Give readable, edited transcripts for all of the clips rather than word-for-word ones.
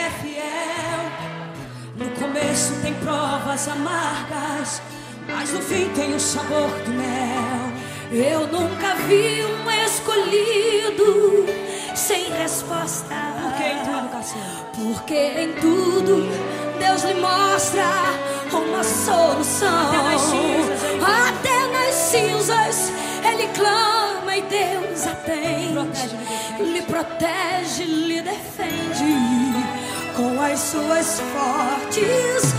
é fiel. No começo tem provas amargas, mas no fim tem o sabor do mel. Eu nunca vi um escolhido sem resposta. Porque em tudo, Cassiano, porque em tudo Deus lhe mostra uma solução. Até nas cinzas, hein? Até nas cinzas Ele clama e Deus atende. Lhe protege, lhe defende com as suas fortes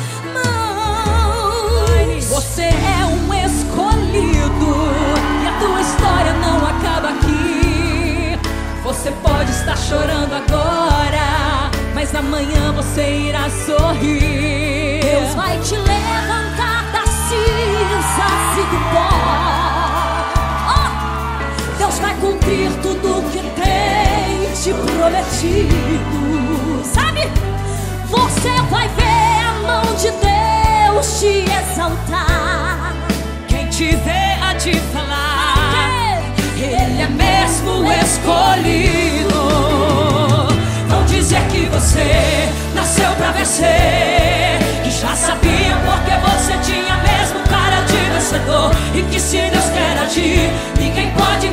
mãos. você é um escolhido e a tua história não acaba aqui. Você pode estar chorando agora, mas amanhã você irá sorrir. Deus vai te levantar das cinzas e do pó. Oh! Deus vai cumprir tudo o que tem te prometido. Sabe? Você vai ver a mão de Deus te exaltar. Quem te vê há de falar, Ele é mesmo escolhido. Vão dizer que você nasceu pra vencer, que já sabiam porque você tinha mesmo cara de vencedor, e que se Deus quer agir, ninguém pode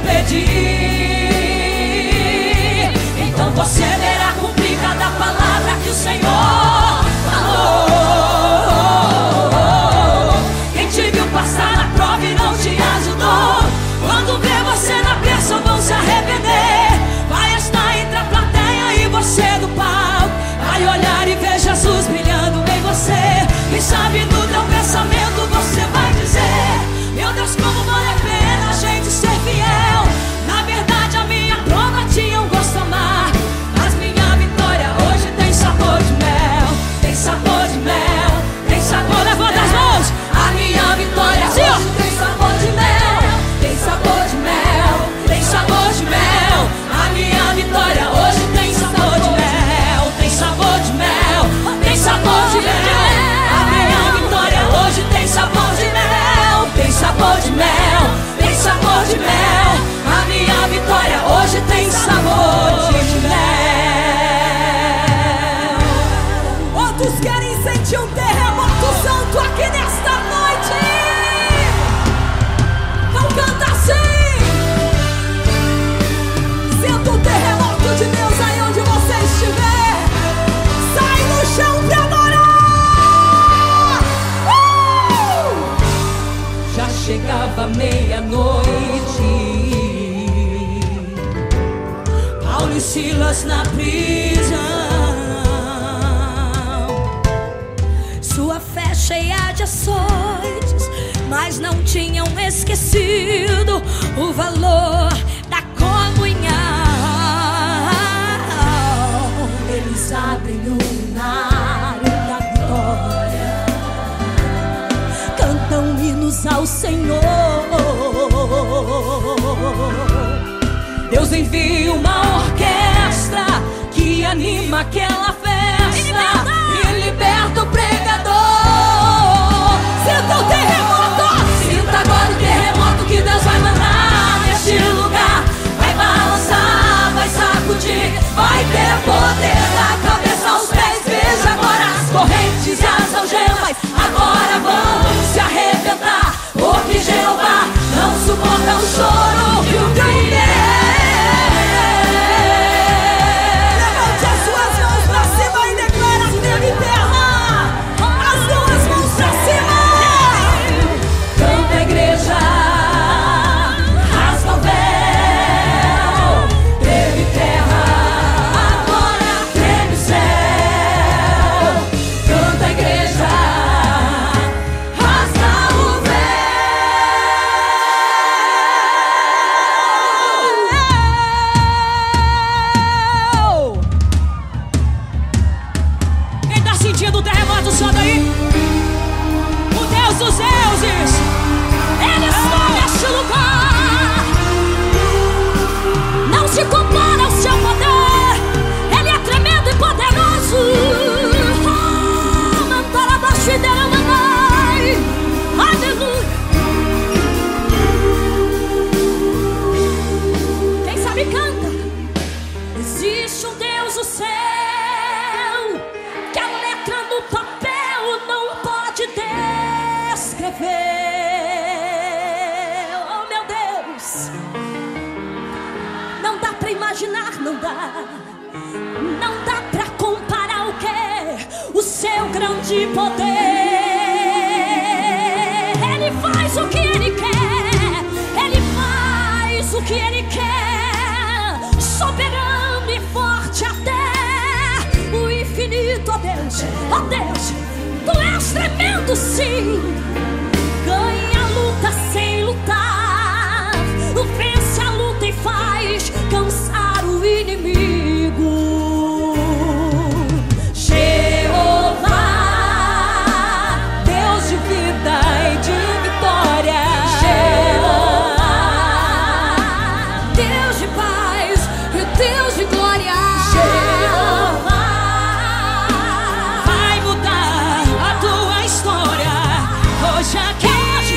impedir. Então você verá cumprir cada palavra que o Senhor falou. Quem te viu passar na prova e não te ajudou, quando vê você na pressão vão se arrepender. Vai estar entre a plateia e você do palco, vai olhar e ver Jesus brilhando em você. Quem sabe no teu pensamento você vai dizer: meu Deus, como vale a pena a gente ser fiel. Na verdade a minha prova tinha um gosto amargo, mas minha vitória hoje tem sabor de mel. Tem sabor de mel, tem sabor. Levanta as mãos. A minha vitória hoje tem sabor de mel. Tem sabor de mel, tem sabor de mel. A minha vitória hoje tem sabor de mel. Tem sabor de mel, tem sabor de mel. A minha vitória hoje tem sabor de mel. Tem sabor de mel, tem sabor de mel. A minha vitória hoje tem sabor de mel. Outros querem sentir um terremoto santo aqui nesta noite. Vão cantar assim. Sinta o terremoto de Deus aí onde você estiver. Sai no chão pra adorar. Já chegava meia-noite, Paulo e Silas na prisão. Sua fé cheia de açoites, mas não tinham esquecido o valor da comunhão. Eles abrem o cenário da vitória, cantam hinos ao Senhor. Deus envia uma orquestra que anima aquela festa e liberta o pregador. Sinta o terremoto! Sinta agora o terremoto que Deus vai mandar neste lugar. Vai balançar, vai sacudir, vai ter poder da cabeça aos pés. Veja agora as correntes e as algemas agora vão se arrebentar, porque Jeová não suporta o choro e o grito. Levante as suas mãos pra de poder. Ele faz o que Ele quer, Ele faz o que Ele quer, soberano e forte até o infinito. Ó Deus, ó Deus, Tu és tremendo, sim. Ganha a luta sem lutar, vence a luta e faz cansar o inimigo. Jeová, Deus de vida e de vitória. Jeová, Deus de paz e Deus de glória. Jeová, vai mudar a tua história hoje aqui.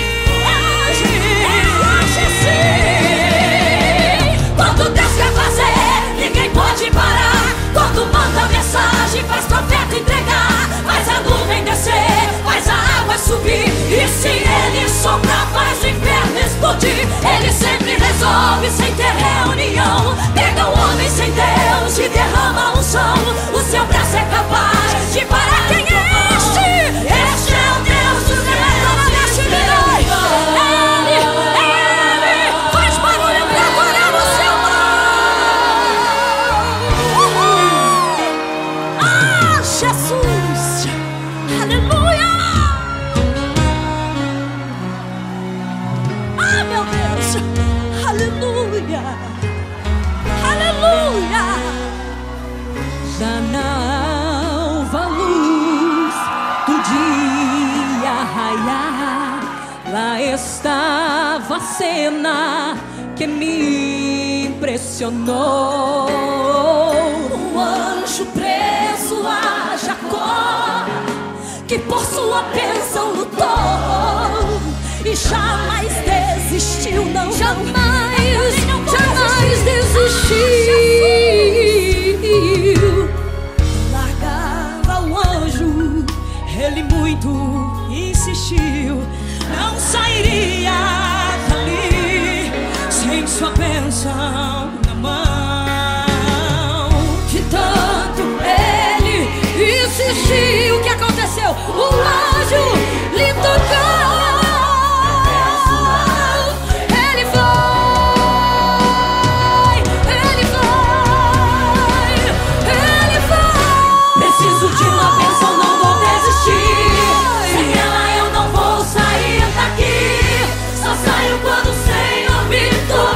Quando Deus quer fazer, ninguém pode parar. Quando manda mensagem, faz profeta entregar, faz a nuvem descer, faz a água subir, e se Ele soprar, faz o inferno explodir. Ele sempre resolve sem ter reunião, pega o homem sem Deus e derrama a unção. O seu braço é capaz de parar. Quem é este? Este é o Deus dos céus. Ele faz barulho pra adorar o seu nome. Ah, Jesus, aleluia. Ah, meu Deus, aleluia, aleluia. Da nova luz do dia raiar, lá estava a cena que me impressionou. Um anjo preso a Jacó, que por sua bênção lutou e jamais desistiu, não, jamais, jamais desistiu. Largava o anjo, ele muito insistiu, não sairia dali sem sua bênção na mão. De tanto ele insistiu, o que aconteceu? O anjo lhe tocou. Ele foi, ele foi, ele foi. Preciso de uma bênção, não vou desistir. Sem ela eu não vou sair daqui. Só saio quando o Senhor me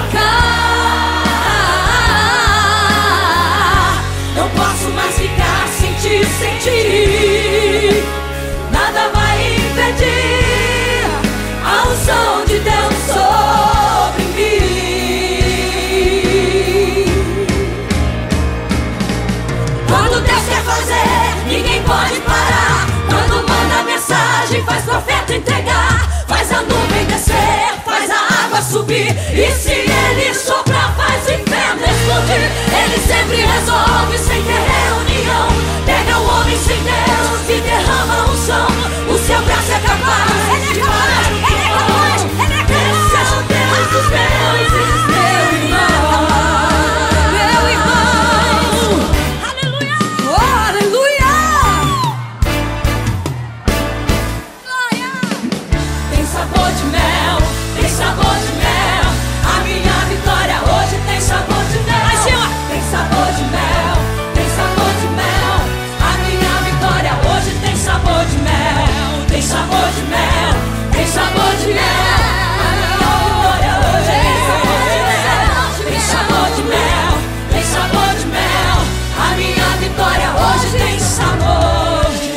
tocar. Não posso mais ficar sem te sentir. Nada vai impedir a unção de Deus sobre mim. Quando Deus quer fazer, ninguém pode parar. Quando manda mensagem, faz profeta entregar, faz a nuvem descer, faz a água subir, e se Ele soprar, faz o inferno explodir. Ele sempre resolve sem ter reunião, pega o homem sem Deus e derrama a unção. O seu braço é capaz. Ele é capaz, Ele é capaz, Ele é capaz. Esse é o Deus dos deuses, meu irmão, meu irmão. Aleluia, oh, aleluia. Glória. Tem sabor de mel, tem sabor de mel. A minha vitória hoje tem sabor de mel. Tem sabor de mel, tem sabor de mel. A minha vitória hoje tem sabor de mel. Tem sabor de mel, tem sabor de mel. A minha vitória hoje tem sabor de mel. Tem sabor de mel, tem sabor de mel. A minha vitória hoje tem sabor de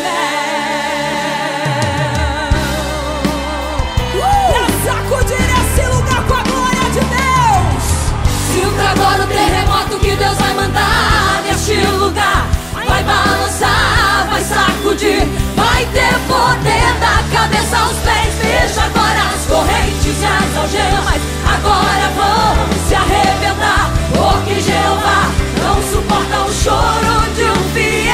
mel. Pra sacudir esse lugar com a glória de Deus. Sinta agora o terremoto que Deus vai mandar neste lugar. Vai balançar, vai sacudir, vai ter poder da cabeça aos pés. Veja agora as correntes e as algemas agora vão se arrebentar, porque Jeová não suporta o choro de um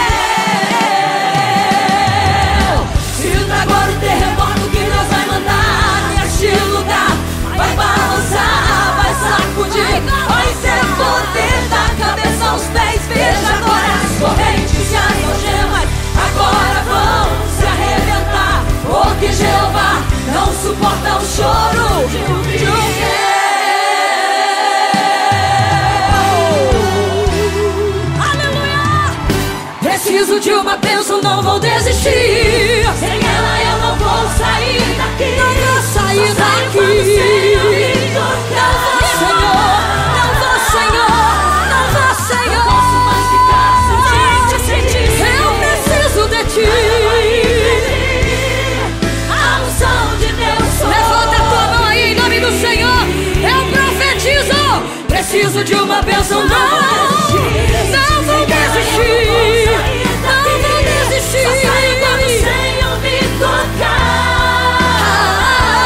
fiel. Sinta agora o terremoto que Deus vai mandar neste lugar. Vai balançar, vai sacudir, vai ter poder da cabeça aos pés. Veja agora as correntes e as algemas agora vão se arrebentar. Preciso de uma bênção, não vou desistir. Sem ela eu não vou sair daqui. Não vou sair daqui. Não vou, Senhor. Não vou, Senhor. Não vou, Senhor. Não posso mais ficar sem ti. Eu preciso de ti. A unção de Deus sobre. Levanta a tua mão aí em nome do Senhor. Eu profetizo. Preciso de uma bênção, não vou desistir. Não vou desistir. Só saio quando o Senhor me tocar.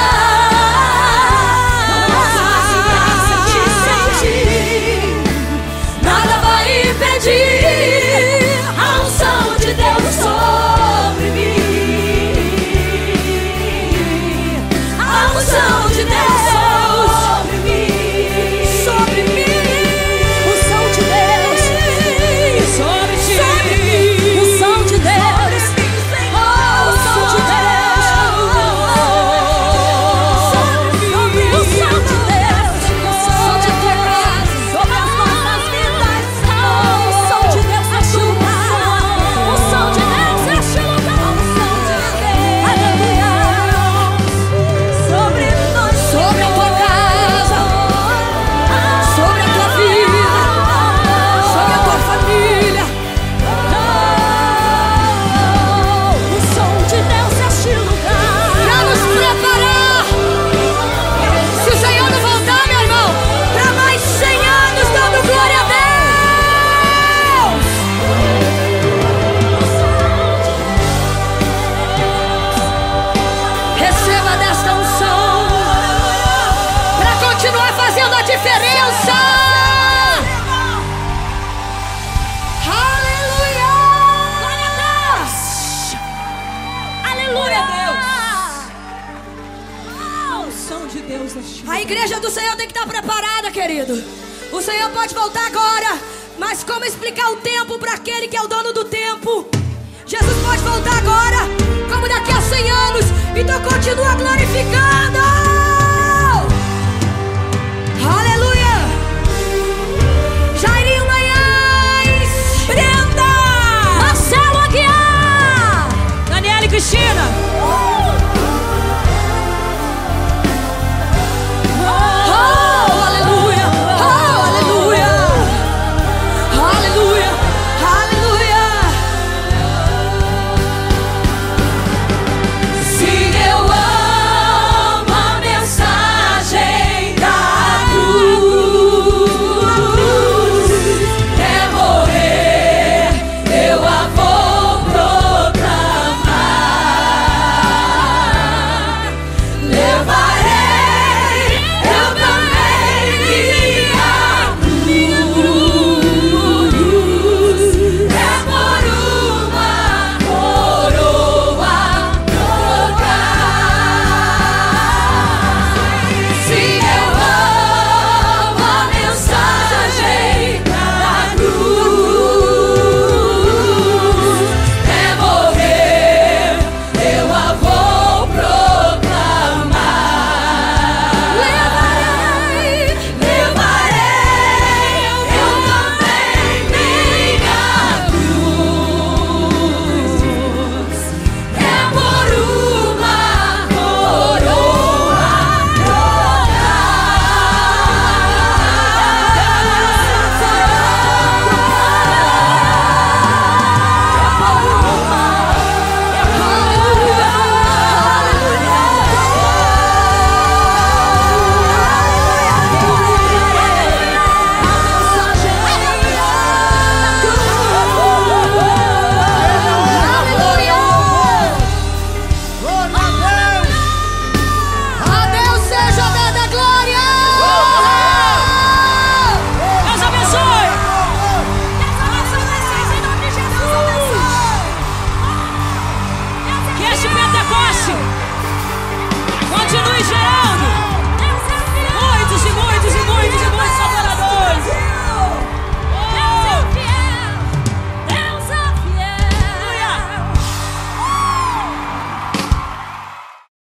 Não posso mais ficar sem ti. Nada vai impedir A unção de Deus sobre mim. A unção de Deus sobre mim. sobre mim. Unção de Deus sobre ti. Unção de Deus. Unção de Deus sobre mim. Unção de Deus Sobre a tua casa. sobre as nossas vidas. Unção de Deus neste lugar. Unção de Deus neste lugar. Aleluia. Sobre nós. Sobre a tua casa. Sobre a tua vida. Sobre a tua família. Unção de Deus neste lugar. Pra nos preparar. Se o Senhor não voltar, meu irmão, pra mais 100 anos dando glória a Deus. Receba desta unção pra continuar fazendo a diferença. Aleluia! Glória a Deus! Aleluia, Deus. Unção de Deus neste lugar. A igreja do Senhor tem que estar preparada, querido. O Senhor pode voltar agora, mas como explicar o tempo para aquele que é o dono do tempo? Jesus pode voltar agora, como daqui a 100 anos. Então continua glorificando. Aleluia. Jairinho Manhães, Brenda, Marcelo Aguiar, Daniela e Cristina.